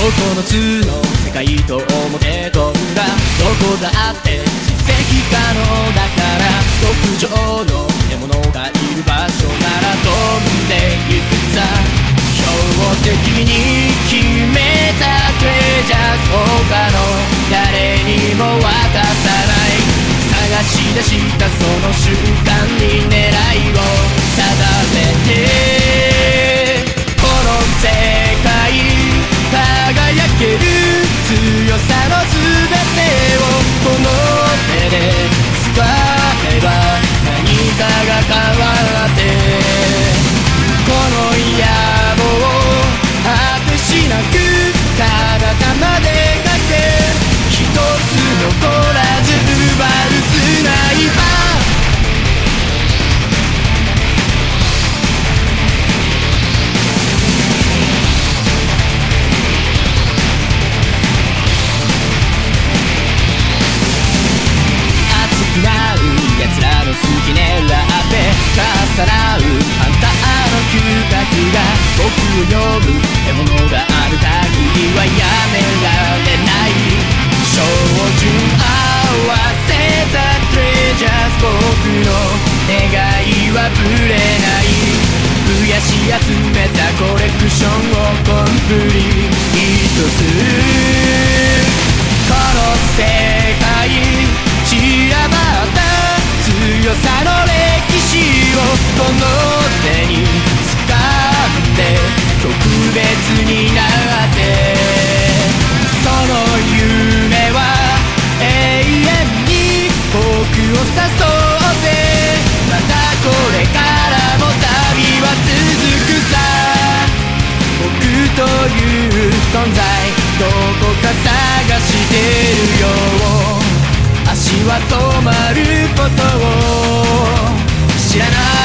9つの世界と表と裏、どこだって実績可能だから、極上の獲物がいる場所なら飛んでゆくさ。標的に決めたトレジャーズ、他の誰にも渡さない。探し出したその瞬間に狙いを定めて、この世界輝ける強さの全てをこの手で掴めば何かが変わって、この野望果てしなく彼方まで駆け、一つ残らず奪うスナイパー。奴らの好き狙って重なうあんたの嗅覚が僕を呼ぶ獲物がある限りはやめられない。照準合わせたトレジャーズ、僕の願いはぶれない。増やし集めたコレクションをコンプリートする。この世界散らばった強さの歴史をこの手に掴んで特別になって、その夢は永遠に僕を誘って、またこれからも旅は続くさ。僕という存在どこか探してるよ、足は止まることを知らない。